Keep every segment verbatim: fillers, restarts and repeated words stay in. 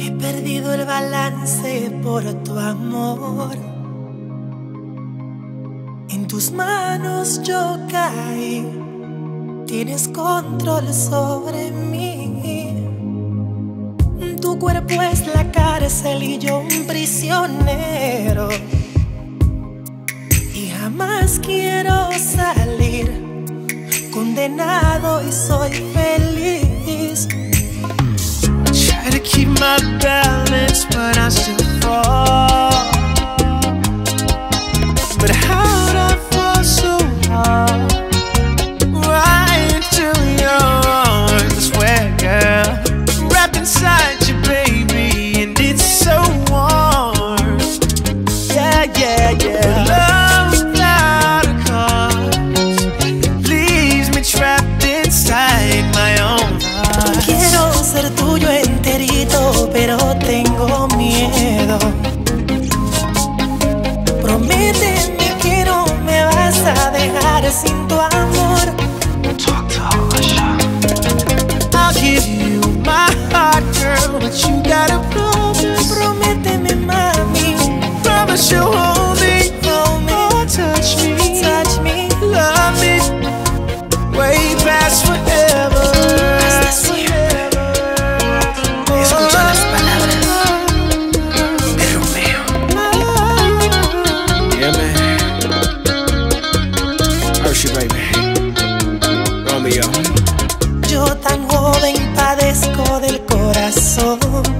He perdido el balance por tu amor. En tus manos yo caí. Tienes control sobre mí. Tu cuerpo es la cárcel y yo un prisionero. Y jamás quiero salir. Condenado y soy feliz. Try to keep my balance, but I still fall. But how'd I fall so hard? Right into your arms, I swear, girl. Wrapped inside you, baby, and it's so warm. Yeah, yeah, yeah. Love without a cause leaves me trapped inside my own heart. Quiero ser tuyo enterito, pero tengo miedo. Prométeme que no me vas a dejar sin tu amor. Talk to Usher. I'll give you my heart, girl, but you gotta promise. Prométeme, mami. Promise you'll hold me, Hold me, or touch me, touch me, love me, way past forever. hasta siempre. Escucha las palabras de Romeo. Yeah, man. Hershey, baby. Romeo. Yo tan joven padezco del corazón,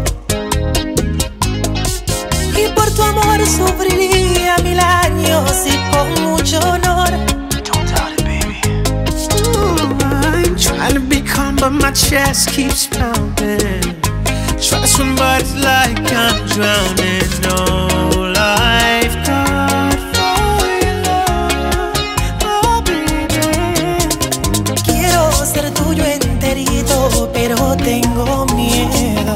y por tu amor sufriría mil años y con mucho honor. Don't doubt it, baby. Ooh, I'm trying to be calm, but my chest keeps pounding. Try to swim, but it's like I'm drowning. No lifeguard for your love, oh baby. Quiero ser tuyo enterito, pero tengo miedo.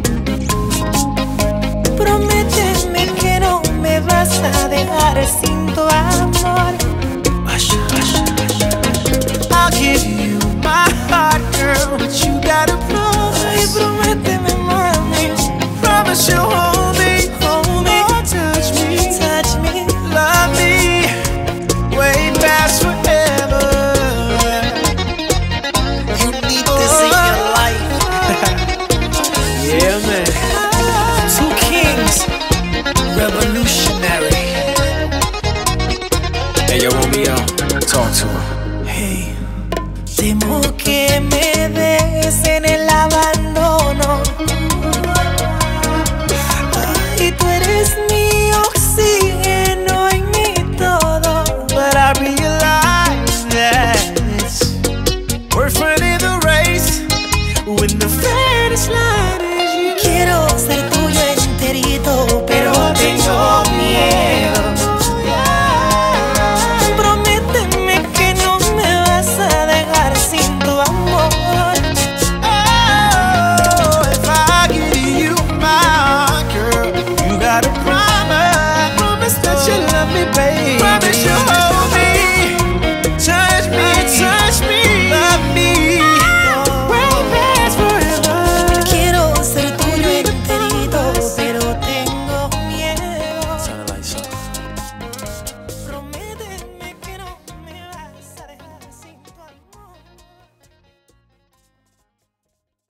Prométeme que no me vas a dejar sin tu amor. Usher, Usher, Usher, Usher. I'll give you my heart, girl, but you gotta Ay, promise. prométeme, mami. Promise you'll hold me, Hold me, or touch me, touch me, love me, way past forever. you need this in your life. Yeah, man. Two kings, revolutionary. Hey, yo, Romeo, talk to her.